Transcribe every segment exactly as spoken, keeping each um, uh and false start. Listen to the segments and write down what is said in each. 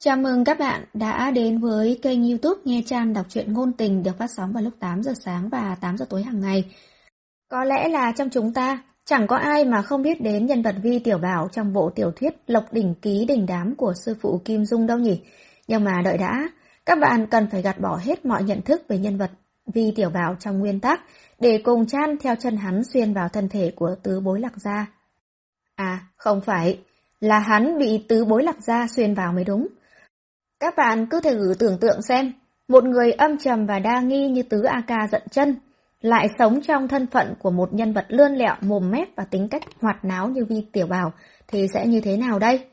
Chào mừng các bạn đã đến với kênh YouTube Nghe Chan đọc truyện ngôn tình được phát sóng vào lúc tám giờ sáng và tám giờ tối hàng ngày. Có lẽ là trong chúng ta chẳng có ai mà không biết đến nhân vật Vi Tiểu Bảo trong bộ tiểu thuyết Lộc Đỉnh Ký Đình Đám của sư phụ Kim Dung đâu nhỉ? Nhưng mà đợi đã, các bạn cần phải gạt bỏ hết mọi nhận thức về nhân vật Vi Tiểu Bảo trong nguyên tác để cùng Chan theo chân hắn xuyên vào thân thể của Tứ Bối Lạc Gia. À, không phải, là hắn bị Tứ Bối Lạc Gia xuyên vào mới đúng. Các bạn cứ thử tưởng tượng xem, một người âm trầm và đa nghi như Tứ A Ca Giận Chân lại sống trong thân phận của một nhân vật lươn lẹo, mồm mép và tính cách hoạt náo như Vi Tiểu Bảo thì sẽ như thế nào đây?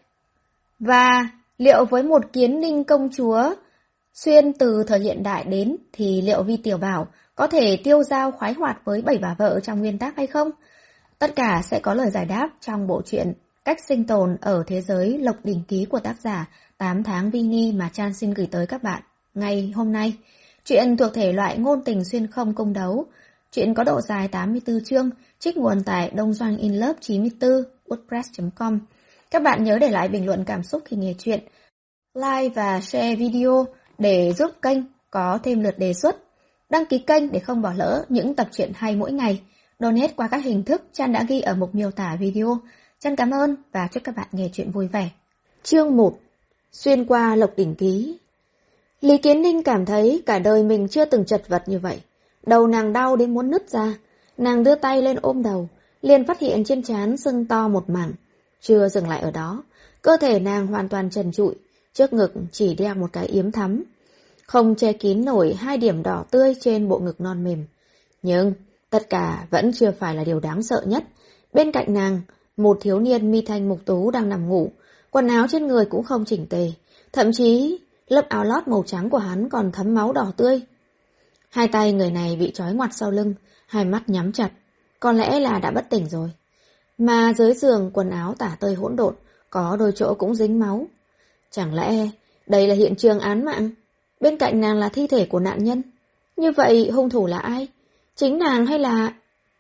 Và liệu với một Kiến Ninh công chúa xuyên từ thời hiện đại đến thì liệu Vi Tiểu Bảo có thể tiêu dao khoái hoạt với bảy bà vợ trong nguyên tác hay không? Tất cả sẽ có lời giải đáp trong bộ truyện Cách sinh tồn ở thế giới Lộc Đỉnh Ký của tác giả tám tháng Vini mà Chan xin gửi tới các bạn ngày hôm nay. Truyện thuộc thể loại ngôn tình xuyên không cung đấu. Truyện có độ dài tám mươi tư chương, trích nguồn tại Đông Doanh In Love chín mươi tư, wordpress chấm com. Các bạn nhớ để lại bình luận cảm xúc khi nghe truyện, like và share video để giúp kênh có thêm lượt đề xuất. Đăng ký kênh để không bỏ lỡ những tập truyện hay mỗi ngày. Donate qua các hình thức Chan đã ghi ở mục miêu tả video. Chan cảm ơn và chúc các bạn nghe truyện vui vẻ. Chương một. Xuyên qua Lộc Đỉnh Ký. Lý Kiến Ninh cảm thấy cả đời mình chưa từng chật vật như vậy. Đầu nàng đau đến muốn nứt ra. Nàng đưa tay lên ôm đầu, liền phát hiện trên trán sưng to một mảng. Chưa dừng lại ở đó, cơ thể nàng hoàn toàn trần trụi, trước ngực chỉ đeo một cái yếm thắm, không che kín nổi hai điểm đỏ tươi trên bộ ngực non mềm. Nhưng tất cả vẫn chưa phải là điều đáng sợ nhất. Bên cạnh nàng, một thiếu niên mi thanh mục tú đang nằm ngủ, quần áo trên người cũng không chỉnh tề, thậm chí lớp áo lót màu trắng của hắn còn thấm máu đỏ tươi. Hai tay người này bị trói ngoặt sau lưng, hai mắt nhắm chặt, có lẽ là đã bất tỉnh rồi. Mà dưới giường quần áo tả tơi hỗn độn, có đôi chỗ cũng dính máu. Chẳng lẽ đây là hiện trường án mạng? Bên cạnh nàng là thi thể của nạn nhân. Như vậy hung thủ là ai? Chính nàng hay là...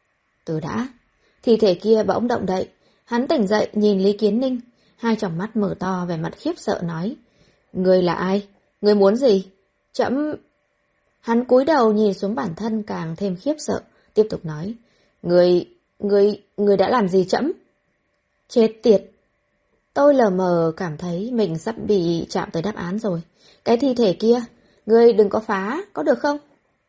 Từ đã, thi thể kia bỗng động đậy. Hắn tỉnh dậy nhìn Lý Kiến Ninh, hai tròng mắt mở to vẻ mặt khiếp sợ nói: Ngươi là ai? Ngươi muốn gì? Trẫm... Hắn cúi đầu nhìn xuống bản thân càng thêm khiếp sợ, tiếp tục nói: Ngươi... Ngươi... Ngươi đã làm gì trẫm? Chết tiệt! Tôi lờ mờ cảm thấy mình sắp bị chạm tới đáp án rồi. Cái thi thể kia, ngươi đừng có phá, có được không?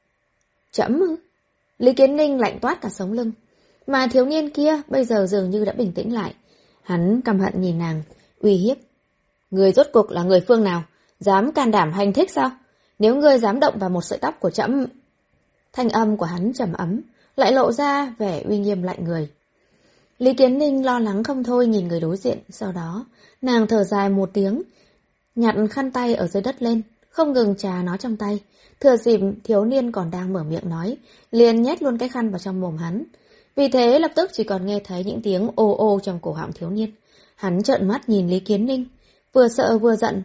Trẫm ư? Lý Kiến Ninh lạnh toát cả sống lưng. Mà thiếu niên kia bây giờ dường như đã bình tĩnh lại. Hắn căm hận nhìn nàng, uy hiếp. Ngươi rốt cuộc là người phương nào? Dám can đảm hành thích sao? Nếu ngươi dám động vào một sợi tóc của trẫm... Thanh âm của hắn trầm ấm, lại lộ ra vẻ uy nghiêm lạnh người. Lý Kiến Ninh lo lắng không thôi nhìn người đối diện. Sau đó, nàng thở dài một tiếng, nhặt khăn tay ở dưới đất lên, không ngừng trà nó trong tay. Thừa dịp thiếu niên còn đang mở miệng nói, liền nhét luôn cái khăn vào trong mồm hắn. Vì thế lập tức chỉ còn nghe thấy những tiếng ô ô trong cổ họng thiếu niên. Hắn trợn mắt nhìn Lý Kiến Ninh, vừa sợ vừa giận.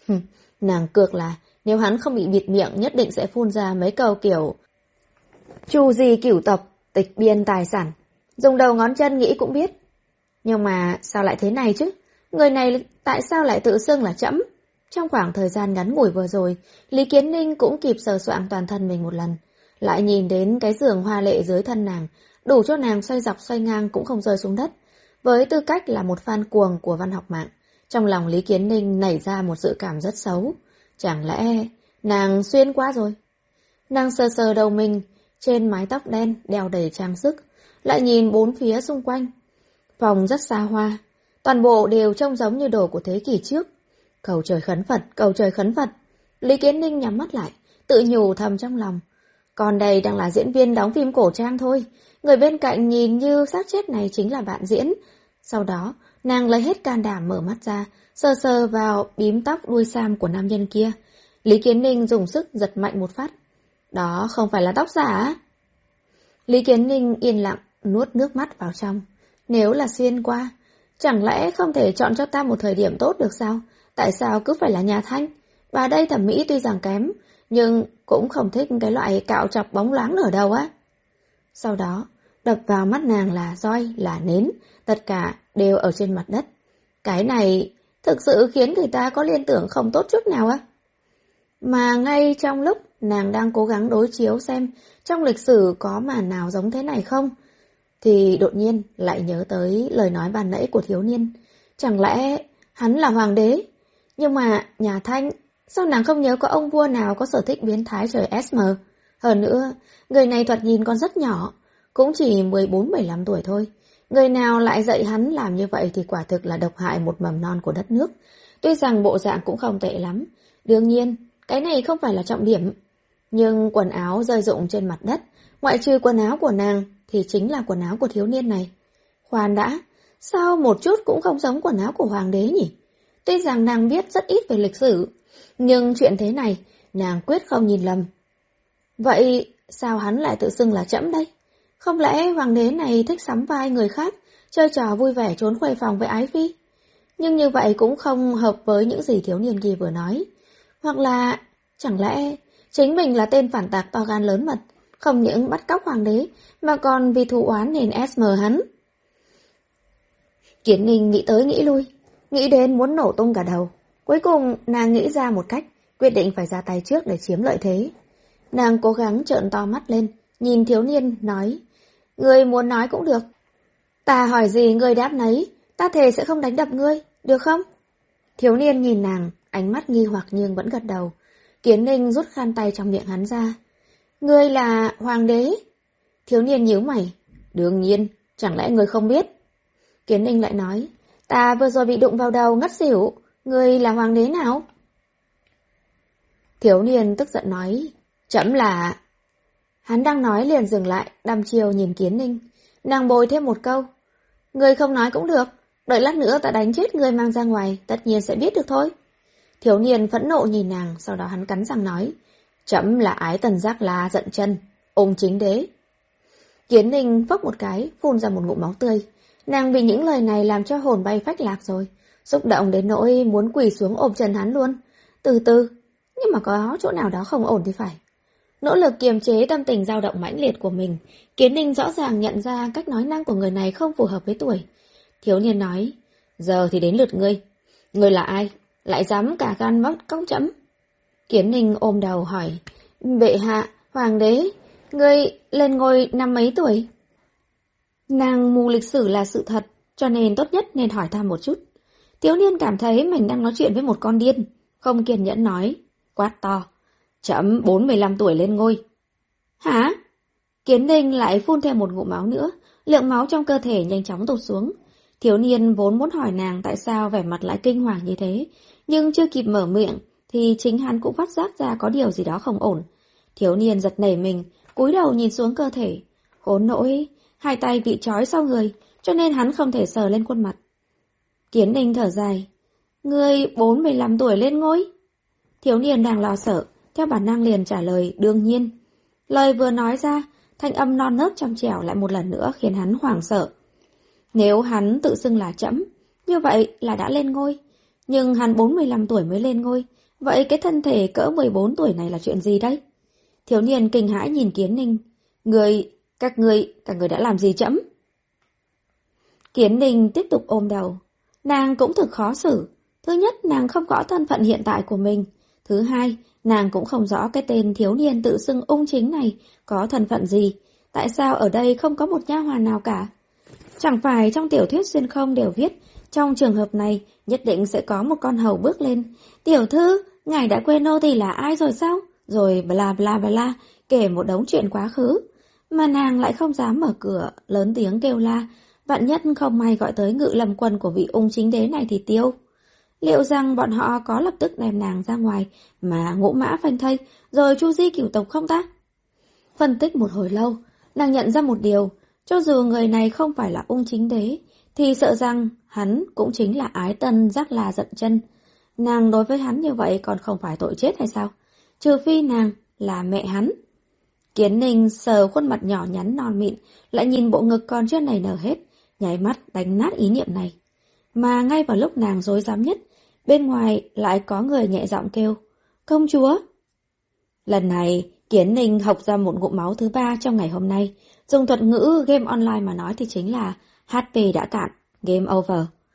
Nàng cược là nếu hắn không bị bịt miệng nhất định sẽ phun ra mấy câu kiểu chu di cửu tộc, tịch biên tài sản. Dùng đầu ngón chân nghĩ cũng biết. Nhưng mà sao lại thế này chứ? Người này tại sao lại tự xưng là trẫm? Trong khoảng thời gian ngắn ngủi vừa rồi, Lý Kiến Ninh cũng kịp sờ soạng toàn thân mình một lần. Lại nhìn đến cái giường hoa lệ dưới thân nàng, đủ cho nàng xoay dọc xoay ngang cũng không rơi xuống đất. Với tư cách là một fan cuồng của văn học mạng, trong lòng Lý Kiến Ninh nảy ra một dự cảm rất xấu. Chẳng lẽ nàng xuyên qua rồi? Nàng sờ sờ đầu mình, trên mái tóc đen đeo đầy trang sức, lại nhìn bốn phía xung quanh. Phòng rất xa hoa, toàn bộ đều trông giống như đồ của thế kỷ trước. Cầu trời khấn Phật, cầu trời khấn Phật. Lý Kiến Ninh nhắm mắt lại, tự nhủ thầm trong lòng. Còn đây đang là diễn viên đóng phim cổ trang thôi. Người bên cạnh nhìn như xác chết này chính là bạn diễn. Sau đó, nàng lấy hết can đảm mở mắt ra, sờ sờ vào bím tóc đuôi sam của nam nhân kia. Lý Kiến Ninh dùng sức giật mạnh một phát. Đó không phải là tóc giả. Lý Kiến Ninh yên lặng, nuốt nước mắt vào trong. Nếu là xuyên qua, chẳng lẽ không thể chọn cho ta một thời điểm tốt được sao? Tại sao cứ phải là nhà Thanh? Và đây thẩm mỹ tuy rằng kém, nhưng cũng không thích cái loại cạo chọc bóng loáng ở đâu á. Sau đó, đập vào mắt nàng là roi, là nến, tất cả đều ở trên mặt đất. Cái này thực sự khiến người ta có liên tưởng không tốt chút nào á. Mà ngay trong lúc nàng đang cố gắng đối chiếu xem trong lịch sử có màn nào giống thế này không, thì đột nhiên lại nhớ tới lời nói ban nãy của thiếu niên. Chẳng lẽ hắn là hoàng đế? Nhưng mà nhà Thanh, sao nàng không nhớ có ông vua nào có sở thích biến thái trời ét em? Hơn nữa, người này thoạt nhìn còn rất nhỏ, cũng chỉ mười bốn mười lăm tuổi thôi. Người nào lại dạy hắn làm như vậy thì quả thực là độc hại một mầm non của đất nước. Tuy rằng bộ dạng cũng không tệ lắm, đương nhiên, cái này không phải là trọng điểm. Nhưng quần áo rơi rụng trên mặt đất, ngoại trừ quần áo của nàng thì chính là quần áo của thiếu niên này. Khoan đã, sao một chút cũng không giống quần áo của hoàng đế nhỉ? Tuy rằng nàng biết rất ít về lịch sử, nhưng chuyện thế này nàng quyết không nhìn lầm. Vậy sao hắn lại tự xưng là trẫm đây? Không lẽ hoàng đế này thích sắm vai người khác, chơi trò vui vẻ trốn khuê phòng với ái phi? Nhưng như vậy cũng không hợp với những gì thiếu niên kia vừa nói. Hoặc là, chẳng lẽ chính mình là tên phản tặc to gan lớn mật, không những bắt cóc hoàng đế, mà còn vì thù oán nên ét em hắn? Kiến Ninh nghĩ tới nghĩ lui, nghĩ đến muốn nổ tung cả đầu. Cuối cùng nàng nghĩ ra một cách, quyết định phải ra tay trước để chiếm lợi thế. Nàng cố gắng trợn to mắt lên, nhìn thiếu niên, nói: Ngươi muốn nói cũng được. Ta hỏi gì ngươi đáp nấy, ta thề sẽ không đánh đập ngươi, được không? Thiếu niên nhìn nàng, ánh mắt nghi hoặc nhưng vẫn gật đầu. Kiến Ninh rút khăn tay trong miệng hắn ra. Ngươi là hoàng đế? Thiếu niên nhíu mày. Đương nhiên, chẳng lẽ ngươi không biết? Kiến Ninh lại nói, ta vừa rồi bị đụng vào đầu ngất xỉu, ngươi là hoàng đế nào? Thiếu niên tức giận nói, trẫm là... Hắn đang nói liền dừng lại, đăm chiêu nhìn Kiến Ninh. Nàng bồi thêm một câu, ngươi không nói cũng được, đợi lát nữa ta đánh chết ngươi mang ra ngoài, tất nhiên sẽ biết được thôi. Thiếu niên phẫn nộ nhìn nàng, sau đó hắn cắn răng nói, trẫm là Ái Tần Giác La Giận Chân, ung chính đế. Kiến Ninh phốc một cái, phun ra một ngụm máu tươi. Nàng bị những lời này làm cho hồn bay phách lạc rồi, xúc động đến nỗi muốn quỳ xuống ôm chân hắn luôn. Từ từ, nhưng mà có chỗ nào đó không ổn thì phải. Nỗ lực kiềm chế tâm tình dao động mãnh liệt của mình, Kiến Ninh rõ ràng nhận ra cách nói năng của người này không phù hợp với tuổi. Thiếu niên nói, giờ thì đến lượt ngươi. Ngươi là ai? Lại dám cả gan bắt cóc trẫm? Kiến Ninh ôm đầu hỏi, bệ hạ, hoàng đế, ngươi lên ngôi năm mấy tuổi? Nàng mù lịch sử là sự thật, cho nên tốt nhất nên hỏi thăm một chút. Thiếu niên cảm thấy mình đang nói chuyện với một con điên, không kiên nhẫn nói, quát to, trẫm bốn mươi lăm tuổi lên ngôi. Hả? Kiến Ninh lại phun thêm một ngụm máu nữa, lượng máu trong cơ thể nhanh chóng tụt xuống. Thiếu niên vốn muốn hỏi nàng tại sao vẻ mặt lại kinh hoàng như thế, nhưng chưa kịp mở miệng thì chính hắn cũng phát giác ra có điều gì đó không ổn. Thiếu niên giật nảy mình, cúi đầu nhìn xuống cơ thể. Khốn nỗi, hai tay bị trói sau người, cho nên hắn không thể sờ lên khuôn mặt. Kiến Ninh thở dài, ngươi bốn mươi lăm tuổi lên ngôi? Thiếu niên đang lo sợ, theo bản năng liền trả lời đương nhiên. Lời vừa nói ra, thanh âm non nớt trong trẻo lại một lần nữa khiến hắn hoảng sợ. Nếu hắn tự xưng là trẫm, như vậy là đã lên ngôi. Nhưng hắn bốn mươi lăm tuổi mới lên ngôi, vậy cái thân thể cỡ mười bốn tuổi này là chuyện gì đấy? Thiếu niên kinh hãi nhìn Kiến Ninh. Người, các người, các người đã làm gì trẫm? Kiến Ninh tiếp tục ôm đầu. Nàng cũng thực khó xử. Thứ nhất, nàng không rõ thân phận hiện tại của mình. Thứ hai, nàng cũng không rõ cái tên thiếu niên tự xưng ung chính này có thân phận gì. Tại sao ở đây không có một nha hoàn nào cả? Chẳng phải trong tiểu thuyết xuyên không đều viết, trong trường hợp này nhất định sẽ có một con hầu bước lên. Tiểu thư, ngài đã quên nô tỳ là ai rồi sao? Rồi bla bla bla, kể một đống chuyện quá khứ. Mà nàng lại không dám mở cửa, lớn tiếng kêu la, vạn nhất không may gọi tới ngự lâm quân của vị ung chính đế này thì tiêu. Liệu rằng bọn họ có lập tức đem nàng ra ngoài mà ngũ mã phanh thây, rồi chu di cửu tộc không ta? Phân tích một hồi lâu, nàng nhận ra một điều, cho dù người này không phải là ung chính đế, thì sợ rằng hắn cũng chính là Ái Tân Giác La Giận Chân. Nàng đối với hắn như vậy còn không phải tội chết hay sao? Trừ phi nàng là mẹ hắn. Kiến Ninh sờ khuôn mặt nhỏ nhắn non mịn, lại nhìn bộ ngực còn chưa nảy nở hết, nháy mắt đánh nát ý niệm này. Mà ngay vào lúc nàng rối rắm nhất, bên ngoài lại có người nhẹ giọng kêu, công chúa. Lần này, Kiến Ninh học ra một ngụm máu thứ ba trong ngày hôm nay. Dùng thuật ngữ game online mà nói thì chính là hát pê đã cạn, game over.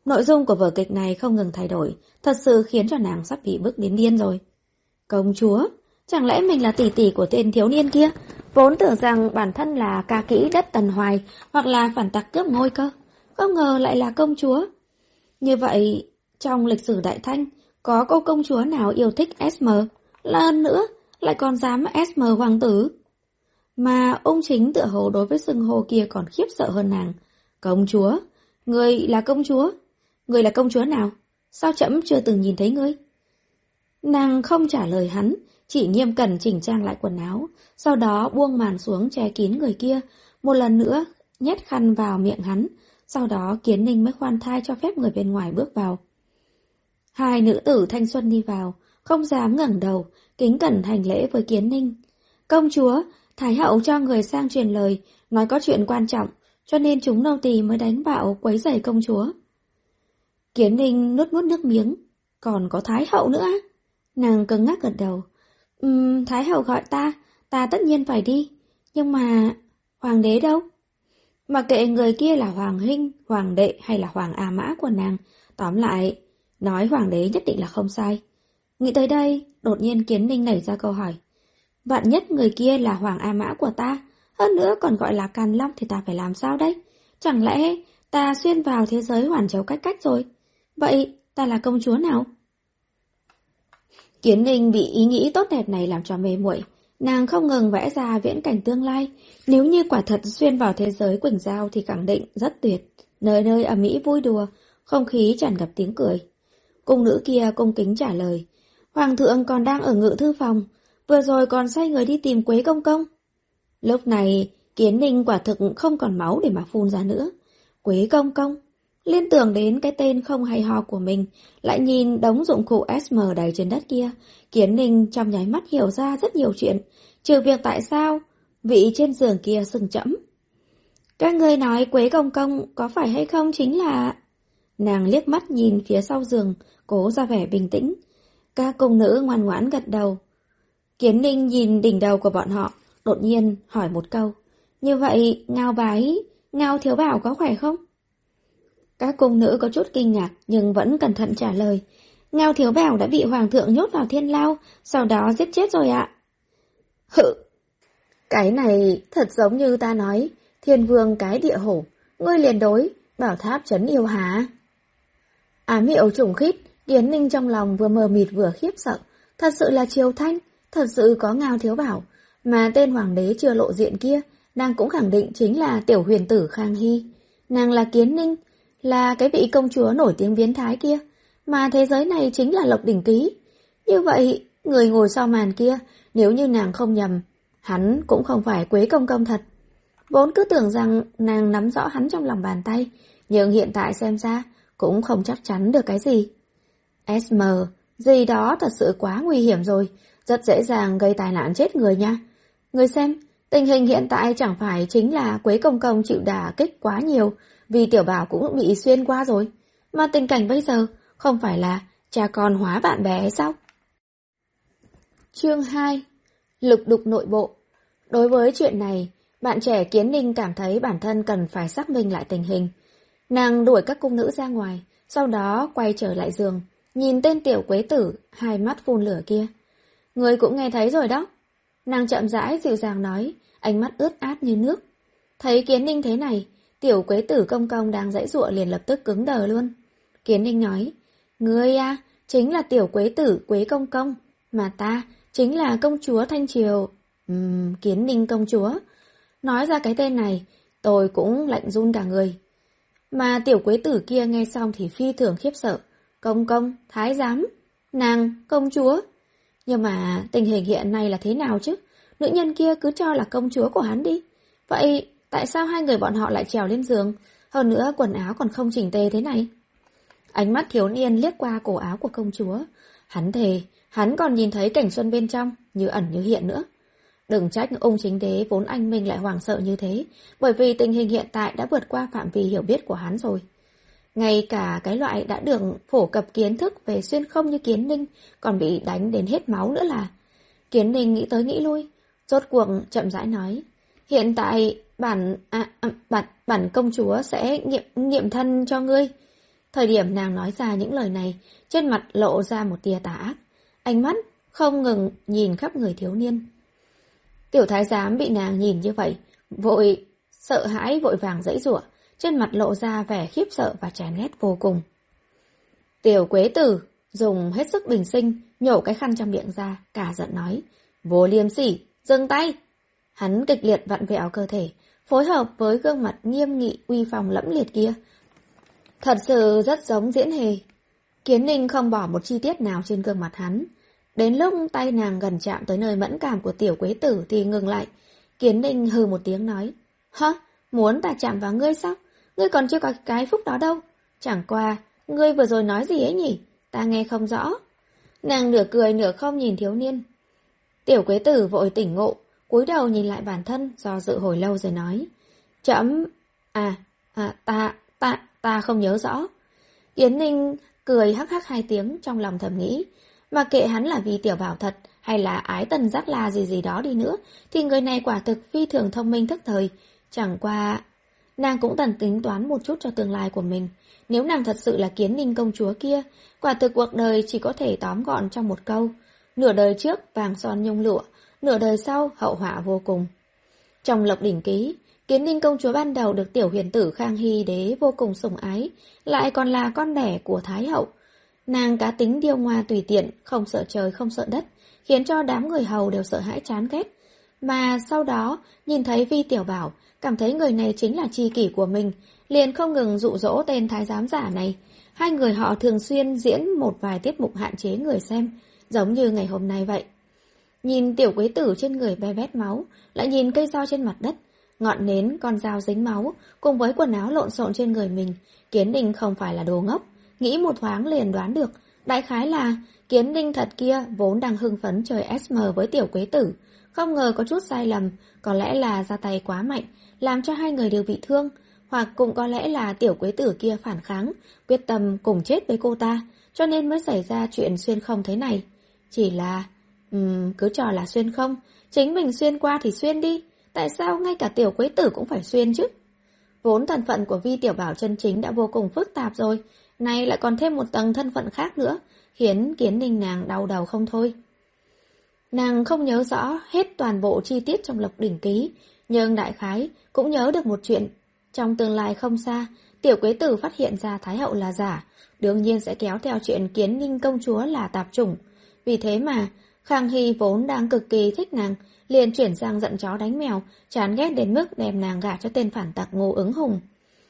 Nội dung của vở kịch này không ngừng thay đổi, thật sự khiến cho nàng sắp bị bức đến điên rồi. Công chúa? Chẳng lẽ mình là tỷ tỷ của tên thiếu niên kia? Vốn tưởng rằng bản thân là ca kỹ đất Tần Hoài hoặc là phản tặc cướp ngôi cơ. Không ngờ lại là công chúa. Như vậy, trong lịch sử Đại Thanh, có cô công chúa nào yêu thích ét em? Hơn nữa, lại còn dám ét em hoàng tử. Mà ông chính tựa hồ đối với xưng hô kia còn khiếp sợ hơn nàng. Công chúa? Người là công chúa? Người là công chúa nào? Sao trẫm chưa từng nhìn thấy ngươi? Nàng không trả lời hắn, chỉ nghiêm cẩn chỉnh trang lại quần áo, sau đó buông màn xuống che kín người kia, một lần nữa nhét khăn vào miệng hắn, sau đó Kiến Ninh mới khoan thai cho phép người bên ngoài bước vào. Hai nữ tử thanh xuân đi vào, không dám ngẩng đầu, kính cẩn hành lễ với Kiến Ninh. Công chúa, Thái hậu cho người sang truyền lời, nói có chuyện quan trọng, cho nên chúng nô tỳ mới đánh bạo quấy rầy công chúa. Kiến Ninh nuốt nuốt nước miếng, còn có Thái hậu nữa á? Nàng cứng ngắc gật đầu. Ừm, Thái hậu gọi ta, ta tất nhiên phải đi. Nhưng mà... Hoàng đế đâu? Mà kệ người kia là Hoàng huynh, Hoàng đệ hay là Hoàng A Mã của nàng. Tóm lại, nói Hoàng đế nhất định là không sai. Nghĩ tới đây, đột nhiên Kiến Ninh nảy ra câu hỏi. Vạn nhất người kia là Hoàng A Mã của ta, hơn nữa còn gọi là Càn Long thì ta phải làm sao đấy? Chẳng lẽ ta xuyên vào thế giới hoàn châu cách cách rồi? Vậy ta là công chúa nào? Kiến Ninh bị ý nghĩ tốt đẹp này làm cho mê muội, nàng không ngừng vẽ ra viễn cảnh tương lai. Nếu như quả thật xuyên vào thế giới Quỳnh Giao thì khẳng định rất tuyệt, nơi nơi ầm ĩ vui đùa, không khí tràn ngập tiếng cười. Cung nữ kia cung kính trả lời, Hoàng thượng còn đang ở ngự thư phòng, vừa rồi còn sai người đi tìm Quế công công. Lúc này Kiến Ninh quả thực không còn máu để mà phun ra nữa. Quế công công, liên tưởng đến cái tên không hay ho của mình, lại nhìn đống dụng cụ ét em đầy trên đất kia, Kiến Ninh trong nháy mắt hiểu ra rất nhiều chuyện, trừ việc tại sao vị trên giường kia sừng chẫm. Các người nói Quế công công có phải hay không chính là... Nàng liếc mắt nhìn phía sau giường, cố ra vẻ bình tĩnh. Các cung nữ ngoan ngoãn gật đầu. Kiến Ninh nhìn đỉnh đầu của bọn họ, đột nhiên hỏi một câu. Như vậy, Ngao bái, Ngao thiếu bảo có khỏe không? Các cung nữ có chút kinh ngạc nhưng vẫn cẩn thận trả lời. Ngao thiếu bảo đã bị hoàng thượng nhốt vào thiên lao, sau đó giết chết rồi ạ. Hự! Cái này thật giống như ta nói, thiên vương cái địa hổ, ngươi liền đối, bảo tháp trấn yêu hả? Ám hiệu trùng khít, Kiến Ninh trong lòng vừa mờ mịt vừa khiếp sợ, thật sự là Triều Thanh, thật sự có Ngao thiếu bảo, mà tên hoàng đế chưa lộ diện kia, nàng cũng khẳng định chính là tiểu huyền tử Khang Hy. Nàng là Kiến Ninh, là cái vị công chúa nổi tiếng biến thái kia, mà thế giới này chính là Lộc Đỉnh Ký. Như vậy, người ngồi sau màn kia, nếu như nàng không nhầm, hắn cũng không phải Quế công công thật. Vốn cứ tưởng rằng nàng nắm rõ hắn trong lòng bàn tay, nhưng hiện tại xem ra cũng không chắc chắn được cái gì. ét em, gì đó thật sự quá nguy hiểm rồi, rất dễ dàng gây tai nạn chết người nha. Người xem, tình hình hiện tại chẳng phải chính là Quế công công chịu đả kích quá nhiều, vì tiểu bảo cũng bị xuyên qua rồi. Mà tình cảnh bây giờ không phải là cha con hóa bạn bè hay sao? Chương hai. Lục đục nội bộ. Đối với chuyện này, bạn trẻ Kiến Ninh cảm thấy bản thân cần phải xác minh lại tình hình. Nàng đuổi các cung nữ ra ngoài, sau đó quay trở lại giường, nhìn tên tiểu quế tử, hai mắt phun lửa kia. Người cũng nghe thấy rồi đó. Nàng chậm rãi dịu dàng nói, ánh mắt ướt át như nước. Thấy Kiến Ninh thế này, tiểu quế tử công công đang giãy giụa liền lập tức cứng đờ luôn. Kiến Ninh nói, ngươi à, chính là tiểu quế tử Quế công công, mà ta chính là công chúa Thanh Triều. Ừm, Kiến Ninh công chúa. Nói ra cái tên này, tôi cũng lạnh run cả người. Mà tiểu quế tử kia nghe xong thì phi thường khiếp sợ. Công công, thái giám, nàng, công chúa. Nhưng mà tình hình hiện nay là thế nào chứ? Nữ nhân kia cứ cho là công chúa của hắn đi. Vậy tại sao hai người bọn họ lại trèo lên giường? Hơn nữa quần áo còn không chỉnh tề thế này. Ánh mắt thiếu niên liếc qua cổ áo của công chúa. Hắn thề, hắn còn nhìn thấy cảnh xuân bên trong, như ẩn như hiện nữa. Đừng trách ung chính đế vốn anh minh lại hoảng sợ như thế, bởi vì tình hình hiện tại đã vượt qua phạm vi hiểu biết của hắn rồi. Ngay cả cái loại đã được phổ cập kiến thức về xuyên không như Kiến Ninh còn bị đánh đến hết máu nữa là. Kiến Ninh nghĩ tới nghĩ lui, rốt cuộc chậm rãi nói. Hiện tại bản, à, à, bản, bản công chúa sẽ nghiệm, nghiệm thân cho ngươi. Thời điểm nàng nói ra những lời này, trên mặt lộ ra một tia tà ác, ánh mắt không ngừng nhìn khắp người thiếu niên. Tiểu thái giám bị nàng nhìn như vậy, vội sợ hãi vội vàng giãy giụa, trên mặt lộ ra vẻ khiếp sợ và chán ghét vô cùng. Tiểu Quế Tử dùng hết sức bình sinh, nhổ cái khăn trong miệng ra, cả giận nói, vô liêm sỉ, dừng tay. Hắn kịch liệt vặn vẹo cơ thể, phối hợp với gương mặt nghiêm nghị uy phong lẫm liệt kia. Thật sự rất giống diễn hề. Kiến Ninh không bỏ một chi tiết nào trên gương mặt hắn. Đến lúc tay nàng gần chạm tới nơi mẫn cảm của Tiểu Quế Tử thì ngừng lại. Kiến Ninh hừ một tiếng nói, hả, muốn ta chạm vào ngươi sao? Ngươi còn chưa có cái phúc đó đâu. Chẳng qua, ngươi vừa rồi nói gì ấy nhỉ? Ta nghe không rõ. Nàng nửa cười nửa không nhìn thiếu niên. Tiểu Quế Tử vội tỉnh ngộ, cúi đầu nhìn lại bản thân, do dự hồi lâu rồi nói, chấm, à, à, ta, ta, ta không nhớ rõ. Yến Ninh cười hắc hắc hai tiếng, trong lòng thầm nghĩ, mà kệ hắn là vì tiểu bảo thật hay là ái tần giác la gì gì đó đi nữa, thì người này quả thực phi thường thông minh thức thời. Chẳng qua, nàng cũng tần tính toán một chút cho tương lai của mình. Nếu nàng thật sự là Kiến Ninh công chúa kia, quả thực cuộc đời chỉ có thể tóm gọn trong một câu, nửa đời trước vàng son nhung lụa, nửa đời sau hậu họa vô cùng. Trong Lộc Đỉnh Ký, Kiến Ninh công chúa ban đầu được tiểu huyền tử Khang Hy đế vô cùng sủng ái, lại còn là con đẻ của Thái hậu. Nàng cá tính điêu ngoa tùy tiện, không sợ trời không sợ đất, khiến cho đám người hầu đều sợ hãi chán ghét. Mà sau đó, nhìn thấy Vi Tiểu Bảo, cảm thấy người này chính là tri kỷ của mình, liền không ngừng dụ dỗ tên thái giám giả này. Hai người họ thường xuyên diễn một vài tiết mục hạn chế người xem, giống như ngày hôm nay vậy. Nhìn Tiểu Quế Tử trên người be bét máu, lại nhìn cây dao trên mặt đất, ngọn nến, con dao dính máu, cùng với quần áo lộn xộn trên người mình, Kiến Ninh không phải là đồ ngốc, nghĩ một thoáng liền đoán được, đại khái là Kiến Ninh thật kia vốn đang hưng phấn chơi ét em với Tiểu Quế Tử, không ngờ có chút sai lầm, có lẽ là ra tay quá mạnh, làm cho hai người đều bị thương, hoặc cũng có lẽ là Tiểu Quế Tử kia phản kháng, quyết tâm cùng chết với cô ta, cho nên mới xảy ra chuyện xuyên không thế này. Chỉ là, um, cứ trò là xuyên không, chính mình xuyên qua thì xuyên đi, tại sao ngay cả Tiểu Quế Tử cũng phải xuyên chứ? Vốn thân phận của Vi Tiểu Bảo chân chính đã vô cùng phức tạp rồi, nay lại còn thêm một tầng thân phận khác nữa, khiến Kiến Ninh nàng đau đầu không thôi. Nàng không nhớ rõ hết toàn bộ chi tiết trong Lộc Đỉnh Ký, nhưng đại khái cũng nhớ được một chuyện. Trong tương lai không xa, Tiểu Quế Tử phát hiện ra Thái hậu là giả, đương nhiên sẽ kéo theo chuyện Kiến Ninh công chúa là tạp chủng. Vì thế mà, Khang Hy vốn đang cực kỳ thích nàng, liền chuyển sang giận chó đánh mèo, chán ghét đến mức đem nàng gả cho tên phản tặc Ngô Ứng Hùng.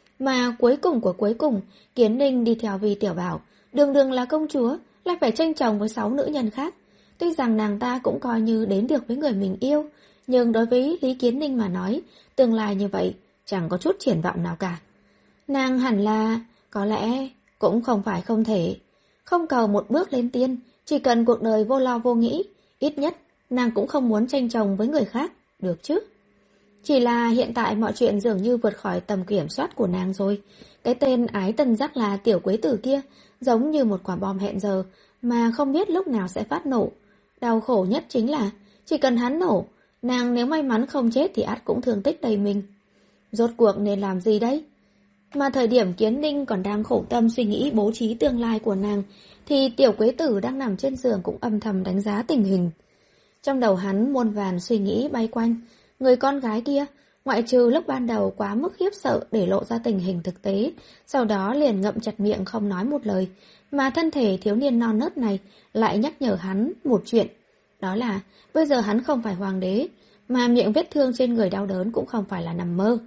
Mà cuối cùng của cuối cùng, Kiến Ninh đi theo Vi Tiểu Bảo, đường đường là công chúa, lại phải tranh chồng với sáu nữ nhân khác. Tuy rằng nàng ta cũng coi như đến được với người mình yêu, nhưng đối với Lý Kiến Ninh mà nói, tương lai như vậy chẳng có chút triển vọng nào cả. Nàng hẳn là, có lẽ, cũng không phải không thể. Không cầu một bước lên tiên, chỉ cần cuộc đời vô lo vô nghĩ, ít nhất nàng cũng không muốn tranh chồng với người khác, được chứ? Chỉ là hiện tại mọi chuyện dường như vượt khỏi tầm kiểm soát của nàng rồi. Cái tên ái tần giác là Tiểu Quế Tử kia, giống như một quả bom hẹn giờ, mà không biết lúc nào sẽ phát nổ. Đau khổ nhất chính là, chỉ cần hắn nổ, nàng nếu may mắn không chết thì ắt cũng thương tích đầy mình. Rốt cuộc nên làm gì đấy? Mà thời điểm Kiến Ninh còn đang khổ tâm suy nghĩ bố trí tương lai của nàng, thì Tiểu Quế Tử đang nằm trên giường cũng âm thầm đánh giá tình hình. Trong đầu hắn muôn vàn suy nghĩ bay quanh, người con gái kia, ngoại trừ lúc ban đầu quá mức khiếp sợ để lộ ra tình hình thực tế, sau đó liền ngậm chặt miệng không nói một lời, mà thân thể thiếu niên non nớt này lại nhắc nhở hắn một chuyện, đó là bây giờ hắn không phải hoàng đế, mà miệng vết thương trên người đau đớn cũng không phải là nằm mơ.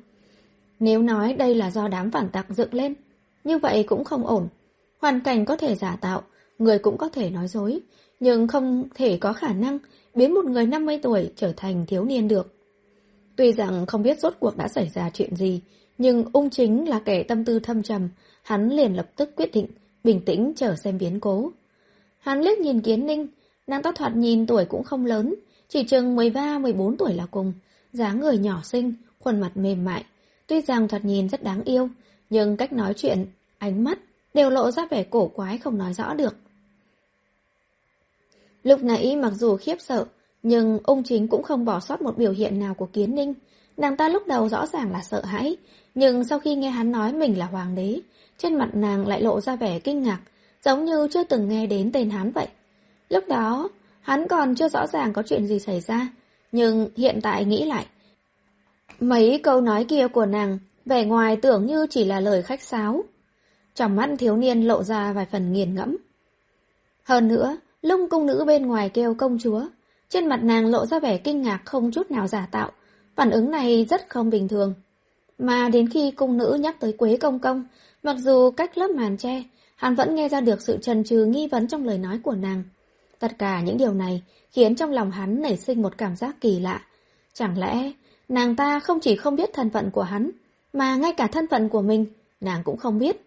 Nếu nói đây là do đám phản tặc dựng lên, như vậy cũng không ổn. Hoàn cảnh có thể giả tạo, người cũng có thể nói dối, nhưng không thể có khả năng biến một người năm mươi tuổi trở thành thiếu niên được. Tuy rằng không biết rốt cuộc đã xảy ra chuyện gì, nhưng Ung Chính là kẻ tâm tư thâm trầm, hắn liền lập tức quyết định, bình tĩnh chờ xem biến cố. Hắn liếc nhìn Kiến Ninh, nàng ta thoạt nhìn tuổi cũng không lớn, chỉ chừng mười ba mười bốn tuổi là cùng, dáng người nhỏ xinh, khuôn mặt mềm mại. Tuy rằng thoạt nhìn rất đáng yêu, nhưng cách nói chuyện, ánh mắt đều lộ ra vẻ cổ quái không nói rõ được. Lúc nãy mặc dù khiếp sợ, nhưng Ung Chính cũng không bỏ sót một biểu hiện nào của Kiến Ninh. Nàng ta lúc đầu rõ ràng là sợ hãi, nhưng sau khi nghe hắn nói mình là hoàng đế, trên mặt nàng lại lộ ra vẻ kinh ngạc, giống như chưa từng nghe đến tên hắn vậy. Lúc đó, hắn còn chưa rõ ràng có chuyện gì xảy ra, nhưng hiện tại nghĩ lại. Mấy câu nói kia của nàng, vẻ ngoài tưởng như chỉ là lời khách sáo. Trong mắt thiếu niên lộ ra vài phần nghiền ngẫm. Hơn nữa, lúc cung nữ bên ngoài kêu công chúa, trên mặt nàng lộ ra vẻ kinh ngạc không chút nào giả tạo, phản ứng này rất không bình thường. Mà đến khi cung nữ nhắc tới Quế công công, mặc dù cách lớp màn che, hắn vẫn nghe ra được sự chần chừ nghi vấn trong lời nói của nàng. Tất cả những điều này khiến trong lòng hắn nảy sinh một cảm giác kỳ lạ. Chẳng lẽ nàng ta không chỉ không biết thân phận của hắn, mà ngay cả thân phận của mình, nàng cũng không biết.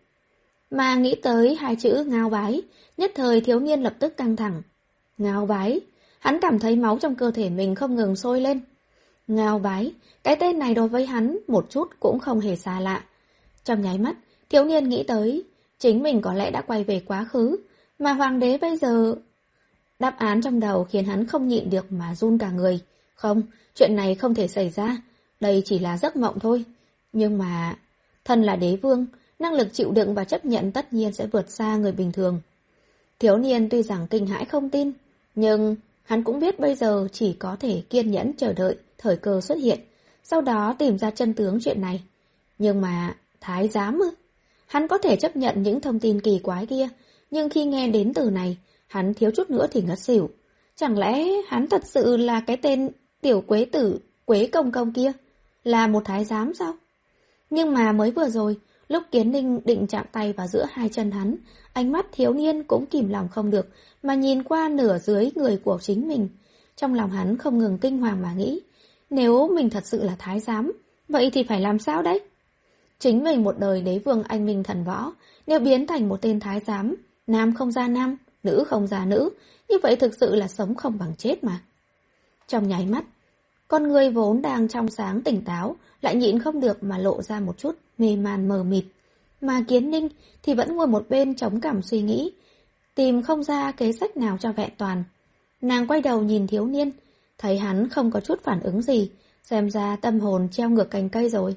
Mà nghĩ tới hai chữ ngao bái, nhất thời thiếu niên lập tức căng thẳng. Ngao bái, hắn cảm thấy máu trong cơ thể mình không ngừng sôi lên. Ngao bái, cái tên này đối với hắn một chút cũng không hề xa lạ. Trong nháy mắt, thiếu niên nghĩ tới, chính mình có lẽ đã quay về quá khứ, mà hoàng đế bây giờ... Đáp án trong đầu khiến hắn không nhịn được mà run cả người. Không, chuyện này không thể xảy ra, đây chỉ là giấc mộng thôi. Nhưng mà, thân là đế vương, năng lực chịu đựng và chấp nhận tất nhiên sẽ vượt xa người bình thường. Thiếu niên tuy rằng kinh hãi không tin, nhưng hắn cũng biết bây giờ chỉ có thể kiên nhẫn chờ đợi thời cơ xuất hiện, sau đó tìm ra chân tướng chuyện này. Nhưng mà, thái giám ư? Hắn có thể chấp nhận những thông tin kỳ quái kia, nhưng khi nghe đến từ này, hắn thiếu chút nữa thì ngất xỉu. Chẳng lẽ hắn thật sự là cái tên tiểu quế tử, Quế công công kia, là một thái giám sao? Nhưng mà mới vừa rồi, lúc Kiến Ninh định chạm tay vào giữa hai chân hắn, ánh mắt thiếu niên cũng kìm lòng không được mà nhìn qua nửa dưới người của chính mình. Trong lòng hắn không ngừng kinh hoàng mà nghĩ, nếu mình thật sự là thái giám, vậy thì phải làm sao đấy? Chính mình một đời đế vương anh minh thần võ, nếu biến thành một tên thái giám, nam không ra nam, nữ không ra nữ, như vậy thực sự là sống không bằng chết mà. Trong nháy mắt, con người vốn đang trong sáng tỉnh táo, lại nhịn không được mà lộ ra một chút mê man mờ mịt. Mà Kiến Ninh thì vẫn ngồi một bên chống cằm suy nghĩ, tìm không ra kế sách nào cho vẹn toàn. Nàng quay đầu nhìn thiếu niên, thấy hắn không có chút phản ứng gì, xem ra tâm hồn treo ngược cành cây rồi.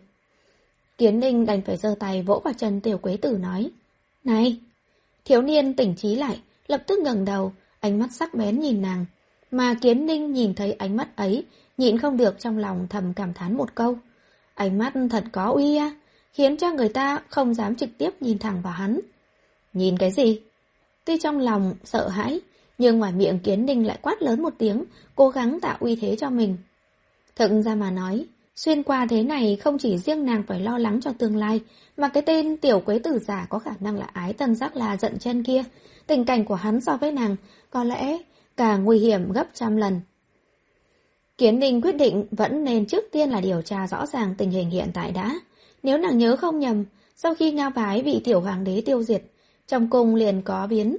Kiến Ninh đành phải giơ tay vỗ vào chân tiểu quế tử nói, này! Thiếu niên tỉnh trí lại, lập tức ngẩng đầu, ánh mắt sắc bén nhìn nàng. Mà Kiến Ninh nhìn thấy ánh mắt ấy, nhịn không được trong lòng thầm cảm thán một câu. Ánh mắt thật có uy à, khiến cho người ta không dám trực tiếp nhìn thẳng vào hắn. Nhìn cái gì? Tuy trong lòng sợ hãi, nhưng ngoài miệng Kiến Ninh lại quát lớn một tiếng, cố gắng tạo uy thế cho mình. Thực ra mà nói, xuyên qua thế này không chỉ riêng nàng phải lo lắng cho tương lai, mà cái tên tiểu quế tử giả có khả năng là ái tân giác là giận chân kia. Tình cảnh của hắn so với nàng có lẽ càng nguy hiểm gấp trăm lần. Kiến Ninh quyết định vẫn nên trước tiên là điều tra rõ ràng tình hình hiện tại đã. Nếu nàng nhớ không nhầm, sau khi Ngao Bái bị tiểu hoàng đế tiêu diệt, trong cung liền có biến.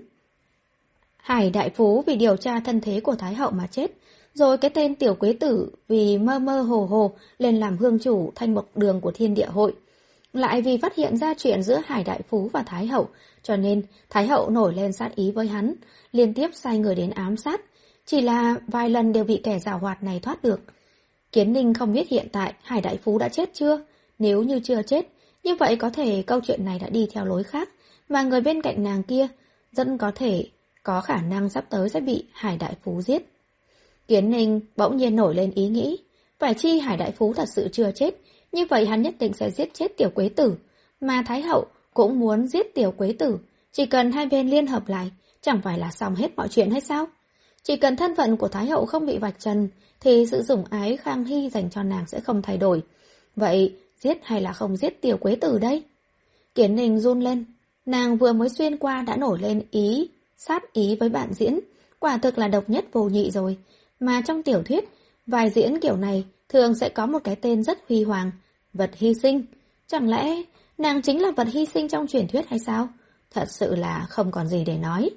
Hải đại phú vì điều tra thân thế của Thái hậu mà chết, rồi cái tên tiểu quế tử vì mơ mơ hồ hồ lên làm hương chủ thanh mộc đường của thiên địa hội. Lại vì phát hiện ra chuyện giữa Hải đại phú và Thái hậu, cho nên Thái hậu nổi lên sát ý với hắn, liên tiếp sai người đến ám sát. Chỉ là vài lần đều bị kẻ giảo hoạt này thoát được. Kiến Ninh không biết hiện tại Hải đại phú đã chết chưa? Nếu như chưa chết, như vậy có thể câu chuyện này đã đi theo lối khác, mà người bên cạnh nàng kia rất có thể có khả năng sắp tới sẽ bị Hải đại phú giết. Kiến Ninh bỗng nhiên nổi lên ý nghĩ, phải chi Hải đại phú thật sự chưa chết, như vậy hắn nhất định sẽ giết chết tiểu quế tử, mà Thái hậu cũng muốn giết tiểu quế tử, chỉ cần hai bên liên hợp lại, chẳng phải là xong hết mọi chuyện hay sao? Chỉ cần thân phận của Thái hậu không bị vạch trần, thì sự sủng ái Khang Hy dành cho nàng sẽ không thay đổi. Vậy, giết hay là không giết tiểu quế tử đây? Kiến Ninh run lên, nàng vừa mới xuyên qua đã nổi lên ý, sát ý với bạn diễn, quả thực là độc nhất vô nhị rồi. Mà trong tiểu thuyết, vài diễn kiểu này thường sẽ có một cái tên rất huy hoàng, vật hy sinh. Chẳng lẽ nàng chính là vật hy sinh trong truyền thuyết hay sao? Thật sự là không còn gì để nói.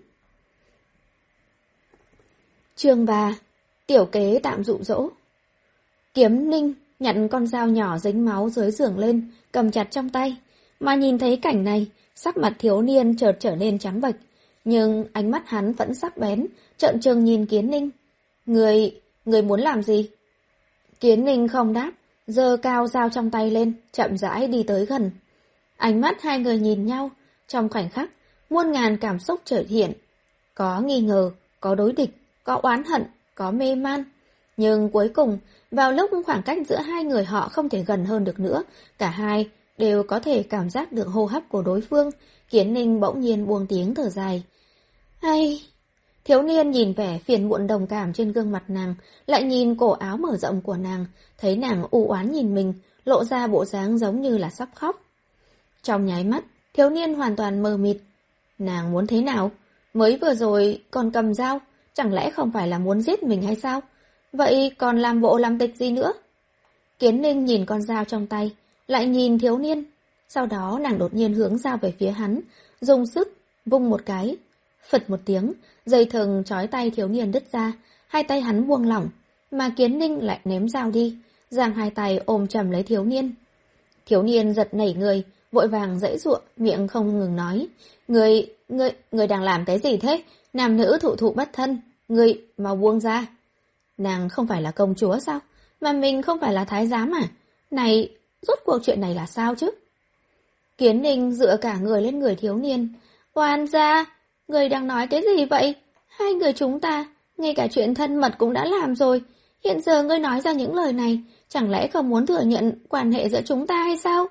Chương ba. Tiểu kế tạm dụ dỗ. Kiếm Ninh nhặt con dao nhỏ dính máu dưới giường lên, cầm chặt trong tay. Mà nhìn thấy cảnh này, sắc mặt thiếu niên chợt trở nên trắng bệch, nhưng ánh mắt hắn vẫn sắc bén, trợn trừng nhìn Kiến Ninh. Người, người muốn làm gì? Kiến Ninh không đáp, giơ cao dao trong tay lên, chậm rãi đi tới gần. Ánh mắt hai người nhìn nhau, trong khoảnh khắc, muôn ngàn cảm xúc chợt hiện. Có nghi ngờ, có đối địch, có oán hận, có mê man. Nhưng cuối cùng, vào lúc khoảng cách giữa hai người họ không thể gần hơn được nữa, cả hai đều có thể cảm giác được hô hấp của đối phương, Kiến Ninh bỗng nhiên buông tiếng thở dài. Hay... Thiếu niên nhìn vẻ phiền muộn đồng cảm trên gương mặt nàng, lại nhìn cổ áo mở rộng của nàng, thấy nàng u oán nhìn mình, lộ ra bộ dáng giống như là sắp khóc. Trong nháy mắt, thiếu niên hoàn toàn mờ mịt. Nàng muốn thế nào? Mới vừa rồi còn cầm dao, chẳng lẽ không phải là muốn giết mình hay sao? Vậy còn làm bộ làm tịch gì nữa? Kiến Ninh nhìn con dao trong tay, lại nhìn thiếu niên. Sau đó nàng đột nhiên hướng dao về phía hắn, dùng sức, vung một cái. Phật một tiếng, dây thừng trói tay thiếu niên đứt ra, hai tay hắn buông lỏng, mà Kiến Ninh lại ném dao đi, giang hai tay ôm chầm lấy thiếu niên. Thiếu niên giật nảy người, vội vàng giãy giụa, miệng không ngừng nói. Người, người, người đang làm cái gì thế? Nam nữ thụ thụ bất thân, người mau buông ra. Nàng không phải là công chúa sao? Mà mình không phải là thái giám à? Này, rốt cuộc chuyện này là sao chứ? Kiến Ninh dựa cả người lên người thiếu niên. Oan gia, người đang nói cái gì vậy? Hai người chúng ta, ngay cả chuyện thân mật cũng đã làm rồi. Hiện giờ ngươi nói ra những lời này, chẳng lẽ không muốn thừa nhận quan hệ giữa chúng ta hay sao?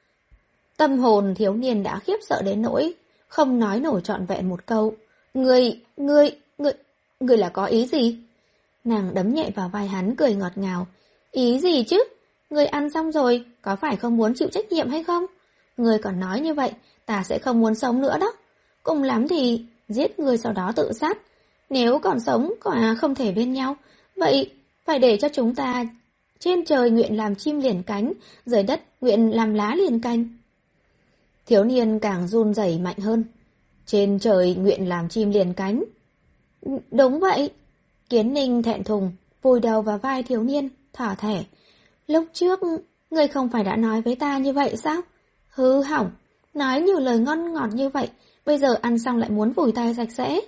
Tâm hồn thiếu niên đã khiếp sợ đến nỗi, không nói nổi trọn vẹn một câu. Ngươi, ngươi, ngươi, ngươi là có ý gì? Nàng đấm nhẹ vào vai hắn cười ngọt ngào. Ý gì chứ? Ngươi ăn xong rồi, có phải không muốn chịu trách nhiệm hay không? Ngươi còn nói như vậy, ta sẽ không muốn sống nữa đó. Cùng lắm thì giết ngươi sau đó tự sát. Nếu còn sống, còn không thể bên nhau, vậy phải để cho chúng ta trên trời nguyện làm chim liền cánh, dưới đất nguyện làm lá liền cành. Thiếu niên càng run rẩy mạnh hơn. Trên trời nguyện làm chim liền cánh. Đúng vậy. Kiến Ninh thẹn thùng, vùi đầu vào vai thiếu niên, thỏ thẻ. Lúc trước, ngươi không phải đã nói với ta như vậy sao? Hư hỏng, nói nhiều lời ngon ngọt như vậy, bây giờ ăn xong lại muốn vùi tay sạch sẽ.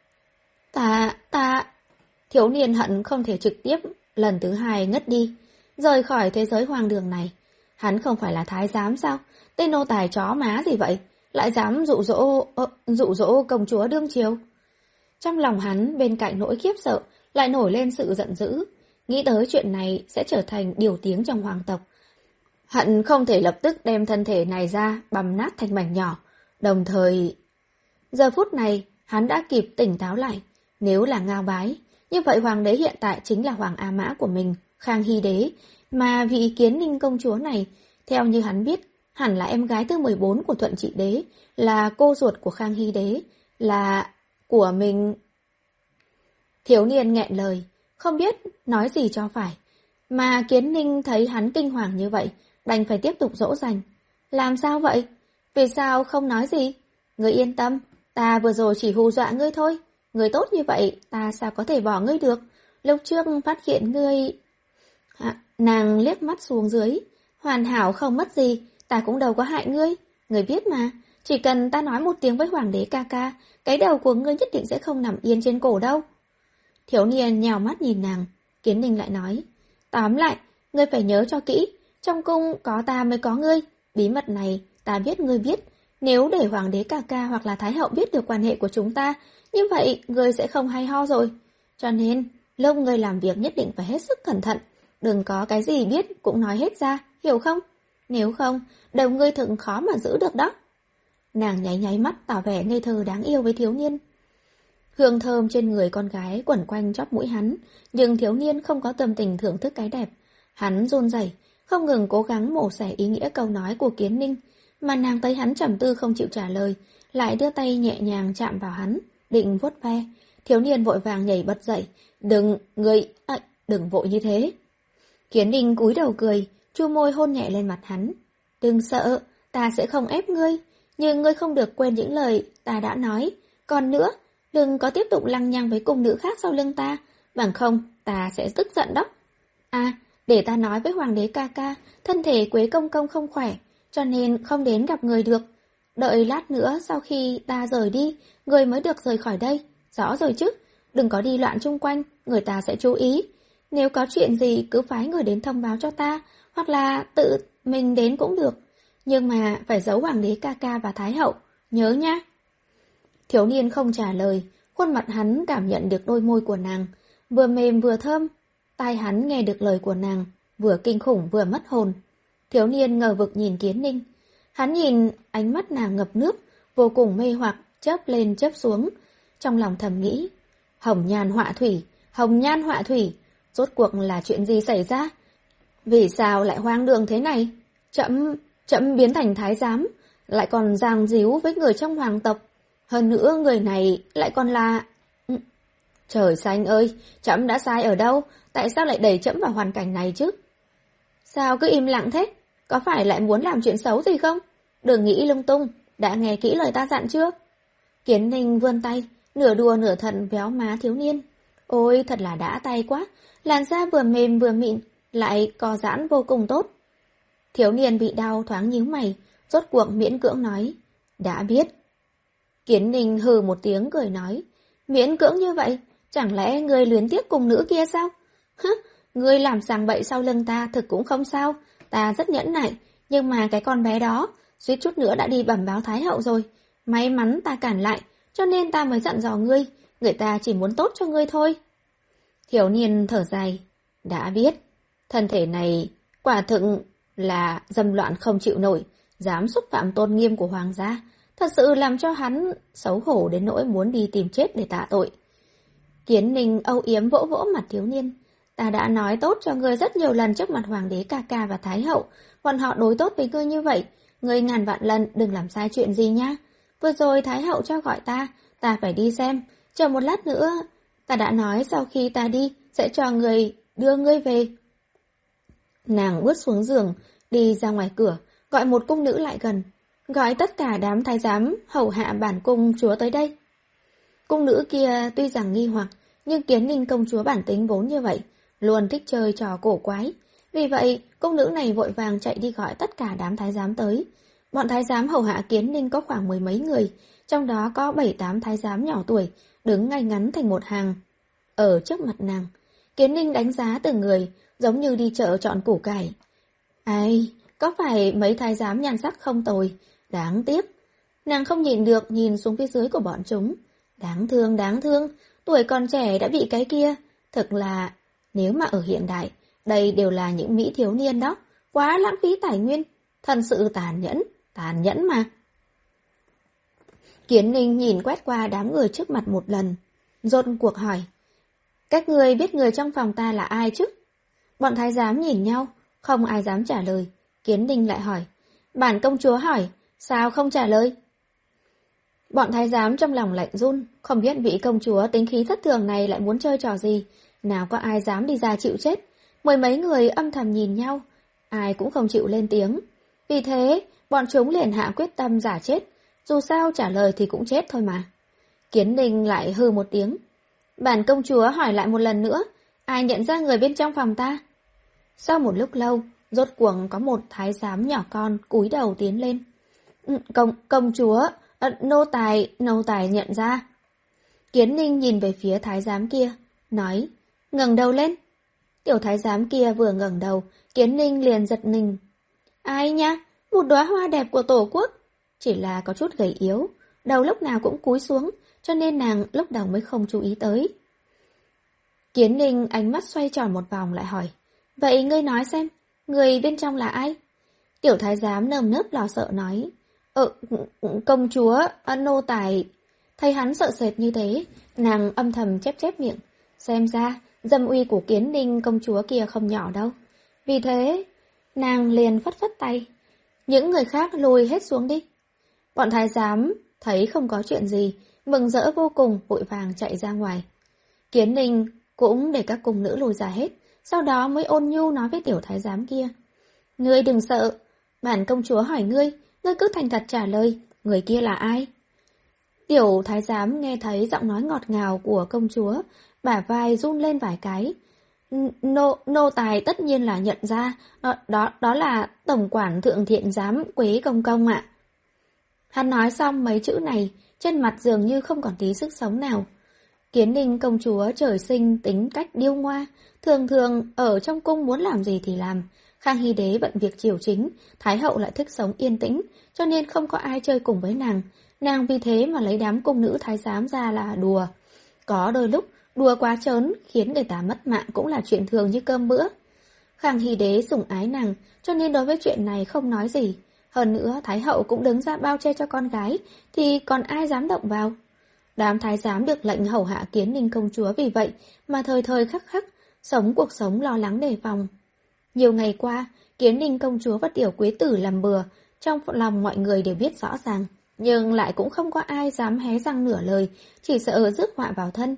Ta, ta... Thiếu niên hận không thể trực tiếp, lần thứ hai ngất đi, rời khỏi thế giới hoang đường này. Hắn không phải là thái giám sao? Tên nô tài chó má gì vậy? Lại dám dụ dỗ, uh, dụ dỗ công chúa đương triều. Trong lòng hắn bên cạnh nỗi khiếp sợ, lại nổi lên sự giận dữ. Nghĩ tới chuyện này sẽ trở thành điều tiếng trong hoàng tộc. Hận không thể lập tức đem thân thể này ra, băm nát thành mảnh nhỏ. Đồng thời... Giờ phút này, hắn đã kịp tỉnh táo lại. Nếu là Ngao Bái, như vậy hoàng đế hiện tại chính là hoàng A Mã của mình, Khang Hy đế. Mà vị Kiến Ninh công chúa này, theo như hắn biết, hẳn là em gái thứ mười bốn của Thuận Trị đế, là cô ruột của Khang Hy đế, là của mình. Thiếu niên nghẹn lời, không biết nói gì cho phải. Mà Kiến Ninh thấy hắn kinh hoàng như vậy, đành phải tiếp tục dỗ dành. Làm sao vậy? Vì sao không nói gì? Ngươi yên tâm, ta vừa rồi chỉ hù dọa ngươi thôi. Ngươi tốt như vậy, ta sao có thể bỏ ngươi được? Lúc trước phát hiện ngươi... À, nàng liếc mắt xuống dưới. Hoàn hảo không mất gì, ta cũng đâu có hại ngươi. Ngươi biết mà, chỉ cần ta nói một tiếng với hoàng đế ca ca, cái đầu của ngươi nhất định sẽ không nằm yên trên cổ đâu. Thiếu niên nhào mắt nhìn nàng, Kiến Ninh lại nói. Tóm lại, ngươi phải nhớ cho kỹ, trong cung có ta mới có ngươi. Bí mật này, ta biết ngươi biết. Nếu để hoàng đế ca ca hoặc là thái hậu biết được quan hệ của chúng ta, như vậy ngươi sẽ không hay ho rồi. Cho nên, lúc ngươi làm việc nhất định phải hết sức cẩn thận. Đừng có cái gì biết cũng nói hết ra, hiểu không? Nếu không, đầu ngươi thật khó mà giữ được đó. Nàng nháy nháy mắt tỏ vẻ ngây thơ đáng yêu với thiếu niên. Hương thơm trên người con gái quẩn quanh chóp mũi hắn, nhưng thiếu niên không có tâm tình thưởng thức cái đẹp. Hắn run rẩy, không ngừng cố gắng mổ xẻ ý nghĩa câu nói của Kiến Ninh, mà nàng thấy hắn trầm tư không chịu trả lời, lại đưa tay nhẹ nhàng chạm vào hắn, định vuốt ve. Thiếu niên vội vàng nhảy bật dậy, đừng, người, à, đừng vội như thế. Kiến Ninh cúi đầu cười, chu môi hôn nhẹ lên mặt hắn. Đừng sợ, ta sẽ không ép ngươi, nhưng ngươi không được quên những lời ta đã nói. Còn nữa, đừng có tiếp tục lăng nhăng với cung nữ khác sau lưng ta, bằng không ta sẽ tức giận đó. À, để ta nói với hoàng đế ca ca, thân thể Quế công công không khỏe, cho nên không đến gặp người được. Đợi lát nữa sau khi ta rời đi, người mới được rời khỏi đây. Rõ rồi chứ, đừng có đi loạn chung quanh, người ta sẽ chú ý. Nếu có chuyện gì cứ phái người đến thông báo cho ta, hoặc là tự mình đến cũng được, nhưng mà phải giấu hoàng đế ca ca và thái hậu, nhớ nhá. Thiếu niên không trả lời, khuôn mặt hắn cảm nhận được đôi môi của nàng, vừa mềm vừa thơm, tai hắn nghe được lời của nàng, vừa kinh khủng vừa mất hồn. Thiếu niên ngờ vực nhìn Kiến Ninh, hắn nhìn ánh mắt nàng ngập nước, vô cùng mê hoặc, chớp lên chớp xuống, trong lòng thầm nghĩ, hồng nhan họa thủy, hồng nhan họa thủy, rốt cuộc là chuyện gì xảy ra? Vì sao lại hoang đường thế này? Trẫm, trẫm biến thành thái giám, lại còn giang díu với người trong hoàng tộc. Hơn nữa người này lại còn là... Trời xanh ơi, trẫm đã sai ở đâu? Tại sao lại đẩy trẫm vào hoàn cảnh này chứ? Sao cứ im lặng thế? Có phải lại muốn làm chuyện xấu gì không? Đừng nghĩ lung tung, đã nghe kỹ lời ta dặn chưa? Kiến Ninh vươn tay, nửa đùa nửa thật véo má thiếu niên. Ôi, thật là đã tay quá, làn da vừa mềm vừa mịn, lại co giãn vô cùng tốt. Thiếu niên bị đau thoáng nhíu mày, rốt cuộc miễn cưỡng nói, đã biết. Kiến Ninh hừ một tiếng cười nói, miễn cưỡng như vậy, chẳng lẽ ngươi luyến tiếc cùng nữ kia sao? Hứ, ngươi làm sàng bậy sau lưng ta thực cũng không sao, ta rất nhẫn nại, nhưng mà cái con bé đó, suýt chút nữa đã đi bẩm báo thái hậu rồi. May mắn ta cản lại, cho nên ta mới dặn dò ngươi, người ta chỉ muốn tốt cho ngươi thôi. Thiếu niên thở dài, đã biết, thân thể này quả thực là dâm loạn không chịu nổi, dám xúc phạm tôn nghiêm của hoàng gia, thật sự làm cho hắn xấu hổ đến nỗi muốn đi tìm chết để tạ tội. Kiến Ninh âu yếm vỗ vỗ mặt thiếu niên, ta đã nói tốt cho ngươi rất nhiều lần trước mặt hoàng đế ca ca và thái hậu, bọn họ đối tốt với ngươi như vậy, ngươi ngàn vạn lần đừng làm sai chuyện gì nhá. Vừa rồi thái hậu cho gọi ta, ta phải đi xem, chờ một lát nữa, ta đã nói sau khi ta đi sẽ cho người đưa ngươi về. Nàng bước xuống giường, đi ra ngoài cửa, gọi một cung nữ lại gần, gọi tất cả đám thái giám hầu hạ bản cung chúa tới đây. Cung nữ kia tuy rằng nghi hoặc, nhưng Kiến Ninh công chúa bản tính vốn như vậy, luôn thích chơi trò cổ quái. Vì vậy, cung nữ này vội vàng chạy đi gọi tất cả đám thái giám tới. Bọn thái giám hầu hạ Kiến Ninh có khoảng mười mấy người, trong đó có bảy tám thái giám nhỏ tuổi, đứng ngay ngắn thành một hàng. Ở trước mặt nàng, Kiến Ninh đánh giá từng người, giống như đi chợ chọn củ cải. Ai, có phải mấy thái giám nhan sắc không tồi, đáng tiếc. Nàng không nhìn được nhìn xuống phía dưới của bọn chúng. Đáng thương, đáng thương, tuổi còn trẻ đã bị cái kia. Thực là, nếu mà ở hiện đại, đây đều là những mỹ thiếu niên đó, quá lãng phí tài nguyên, thật sự tàn nhẫn, tàn nhẫn mà. Kiến Ninh nhìn quét qua đám người trước mặt một lần, rốt cuộc hỏi, các người biết người trong phòng ta là ai chứ? Bọn thái giám nhìn nhau, không ai dám trả lời. Kiến Ninh lại hỏi, bản công chúa hỏi, sao không trả lời? Bọn thái giám trong lòng lạnh run, không biết vị công chúa tính khí thất thường này lại muốn chơi trò gì, nào có ai dám đi ra chịu chết. Mười mấy người âm thầm nhìn nhau, ai cũng không chịu lên tiếng. Vì thế, bọn chúng liền hạ quyết tâm giả chết, dù sao trả lời thì cũng chết thôi mà. Kiến Ninh lại hư một tiếng. Bản công chúa hỏi lại một lần nữa, ai nhận ra người bên trong phòng ta? Sau một lúc lâu, rốt cuộc có một thái giám nhỏ con cúi đầu tiến lên. Công, công chúa, nô tài, nô tài nhận ra. Kiến Ninh nhìn về phía thái giám kia, nói, ngẩng đầu lên. Tiểu thái giám kia vừa ngẩng đầu, Kiến Ninh liền giật mình. Ai nha, một đóa hoa đẹp của tổ quốc. Chỉ là có chút gầy yếu, đầu lúc nào cũng cúi xuống, cho nên nàng lúc đầu mới không chú ý tới. Kiến Ninh ánh mắt xoay tròn một vòng lại hỏi, vậy ngươi nói xem, người bên trong là ai? Tiểu thái giám nơm nớp lo sợ nói, Ờ, công chúa, nô tài. Thấy hắn sợ sệt như thế, nàng âm thầm chép chép miệng. Xem ra, dâm uy của Kiến Ninh công chúa kia không nhỏ đâu. Vì thế, nàng liền phất phất tay. Những người khác lùi hết xuống đi. Bọn thái giám thấy không có chuyện gì, mừng rỡ vô cùng, vội vàng chạy ra ngoài. Kiến Ninh cũng để các cung nữ lùi ra hết, sau đó mới ôn nhu nói với tiểu thái giám kia. Ngươi đừng sợ, bản công chúa hỏi ngươi, ngươi cứ thành thật trả lời, người kia là ai? Tiểu thái giám nghe thấy giọng nói ngọt ngào của công chúa, bả vai run lên vài cái. Nô, nô tài tất nhiên là nhận ra, đó, đó, đó là tổng quản thượng thiện giám Quế công công ạ. Hắn nói xong mấy chữ này, trên mặt dường như không còn tí sức sống nào. Kiến Ninh công chúa trời sinh tính cách điêu ngoa, thường thường ở trong cung muốn làm gì thì làm, Khang Hy Đế bận việc triều chính, Thái hậu lại thích sống yên tĩnh, cho nên không có ai chơi cùng với nàng. Nàng vì thế mà lấy đám cung nữ thái giám ra là đùa. Có đôi lúc, đùa quá trớn khiến người ta mất mạng cũng là chuyện thường như cơm bữa. Khang Hy Đế sủng ái nàng, cho nên đối với chuyện này không nói gì. Hơn nữa, Thái hậu cũng đứng ra bao che cho con gái, thì còn ai dám động vào. Đám thái giám được lệnh hầu hạ Kiến Ninh công chúa vì vậy mà thời thời khắc khắc, sống cuộc sống lo lắng đề phòng. Nhiều ngày qua, Kiến Ninh công chúa và tiểu quý tử làm bừa, trong lòng mọi người đều biết rõ ràng, nhưng lại cũng không có ai dám hé răng nửa lời, chỉ sợ rước họa vào thân.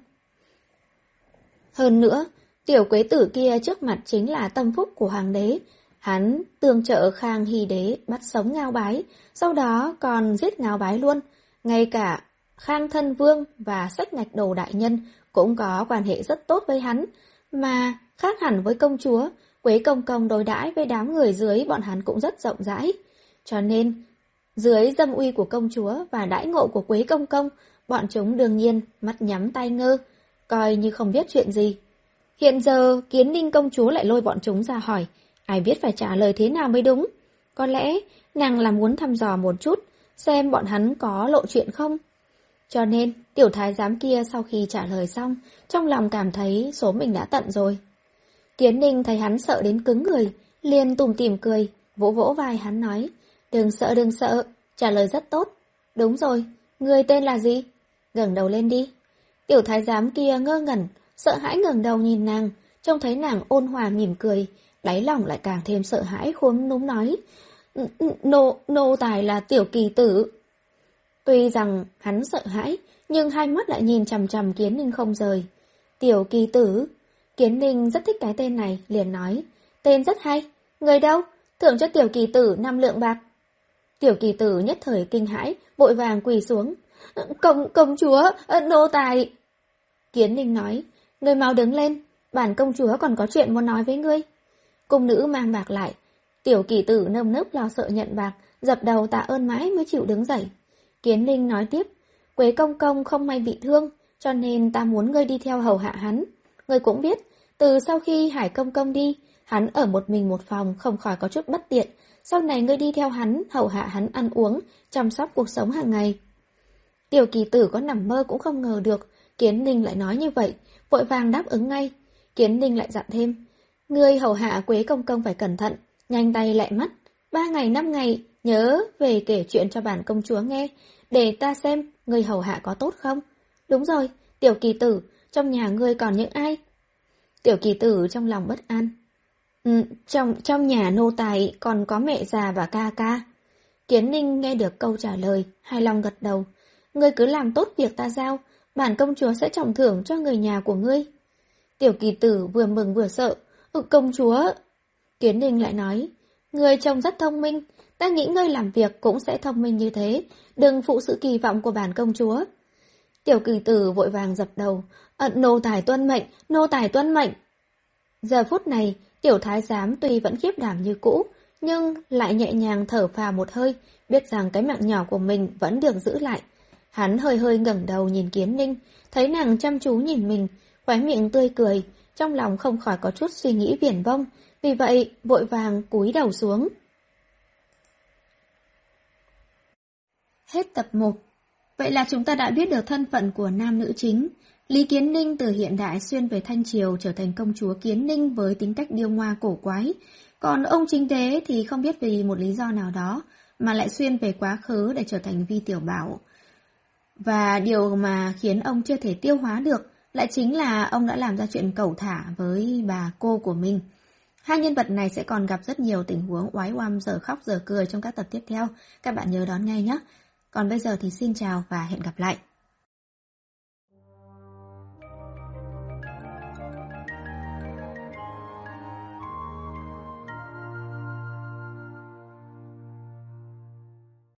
Hơn nữa, tiểu quế tử kia trước mặt chính là tâm phúc của hoàng đế. Hắn tương trợ Khang Hy Đế bắt sống Ngao Bái, sau đó còn giết Ngao Bái luôn. Ngay cả Khang Thân Vương và Sách Ngạch Đồ Đại Nhân cũng có quan hệ rất tốt với hắn, mà khác hẳn với công chúa, Quế Công Công đối đãi với đám người dưới bọn hắn cũng rất rộng rãi. Cho nên, dưới dâm uy của công chúa và đãi ngộ của Quế Công Công, bọn chúng đương nhiên mắt nhắm tai ngơ, coi như không biết chuyện gì. Hiện giờ, Kiến Ninh công chúa lại lôi bọn chúng ra hỏi, ai biết phải trả lời thế nào mới đúng. Có lẽ, nàng là muốn thăm dò một chút, xem bọn hắn có lộ chuyện không. Cho nên, tiểu thái giám kia sau khi trả lời xong, trong lòng cảm thấy số mình đã tận rồi. Kiến Ninh thấy hắn sợ đến cứng người, liền tủm tỉm cười, vỗ vỗ vai hắn nói, đừng sợ đừng sợ, trả lời rất tốt. Đúng rồi, người tên là gì? Ngẩng đầu lên đi. Tiểu thái giám kia ngơ ngẩn, sợ hãi ngẩng đầu nhìn nàng, trông thấy nàng ôn hòa mỉm cười, đáy lòng lại càng thêm sợ hãi khốn núm nói, nô, nô tài là Tiểu Kỳ Tử. Tuy rằng hắn sợ hãi, nhưng hai mắt lại nhìn chằm chằm Kiến Ninh không rời. Tiểu Kỳ Tử. Kiến Ninh rất thích cái tên này, liền nói, tên rất hay, người đâu, thưởng cho Tiểu Kỳ Tử năm lượng bạc. Tiểu Kỳ Tử nhất thời kinh hãi, vội vàng quỳ xuống. Công, công chúa, nô tài. Kiến Ninh nói, ngươi mau đứng lên, bản công chúa còn có chuyện muốn nói với ngươi. Cung nữ mang bạc lại, Tiểu Kỳ Tử nơm nớp lo sợ nhận bạc, dập đầu tạ ơn mãi mới chịu đứng dậy. Kiến Ninh nói tiếp, Quế Công Công không may bị thương, cho nên ta muốn ngươi đi theo hầu hạ hắn. Ngươi cũng biết, từ sau khi Hải Công Công đi, hắn ở một mình một phòng không khỏi có chút bất tiện. Sau này ngươi đi theo hắn, hầu hạ hắn ăn uống, chăm sóc cuộc sống hàng ngày. Tiểu Kỳ Tử có nằm mơ cũng không ngờ được, Kiến Ninh lại nói như vậy, vội vàng đáp ứng ngay. Kiến Ninh lại dặn thêm, ngươi hầu hạ Quế Công Công phải cẩn thận, nhanh tay lẹ mắt, ba ngày năm ngày, nhớ về kể chuyện cho bản công chúa nghe, để ta xem ngươi hầu hạ có tốt không. Đúng rồi, Tiểu Kỳ Tử, trong nhà ngươi còn những ai? Tiểu Kỳ Tử trong lòng bất an. Ừ, trong, trong nhà nô tài còn có mẹ già và ca ca. Kiến Ninh nghe được câu trả lời, hài lòng gật đầu. Ngươi cứ làm tốt việc ta giao, bản công chúa sẽ trọng thưởng cho người nhà của ngươi. Tiểu Kỳ Tử vừa mừng vừa sợ. Ừ, công chúa. Kiến Ninh lại nói, ngươi trông rất thông minh, ta nghĩ ngươi làm việc cũng sẽ thông minh như thế, đừng phụ sự kỳ vọng của bản công chúa. Tiểu Kỳ Tử vội vàng dập đầu, à, nô tài tuân mệnh, nô tài tuân mệnh. Giờ phút này, tiểu thái giám tuy vẫn khiếp đảm như cũ, nhưng lại nhẹ nhàng thở phào một hơi, biết rằng cái mạng nhỏ của mình vẫn được giữ lại. Hắn hơi hơi ngẩng đầu nhìn Kiến Ninh, thấy nàng chăm chú nhìn mình, khóe miệng tươi cười, trong lòng không khỏi có chút suy nghĩ viển vông, vì vậy vội vàng cúi đầu xuống. Hết tập một. Vậy là chúng ta đã biết được thân phận của nam nữ chính. Lý Kiến Ninh từ hiện đại xuyên về Thanh Triều trở thành công chúa Kiến Ninh với tính cách điêu ngoa cổ quái. Còn ông chính đế thì không biết vì một lý do nào đó mà lại xuyên về quá khứ để trở thành Vi Tiểu Bảo. Và điều mà khiến ông chưa thể tiêu hóa được lại chính là ông đã làm ra chuyện cẩu thả với bà cô của mình. Hai nhân vật này sẽ còn gặp rất nhiều tình huống oái oăm giờ khóc giờ cười trong các tập tiếp theo. Các bạn nhớ đón nghe nhé. Còn bây giờ thì xin chào và hẹn gặp lại.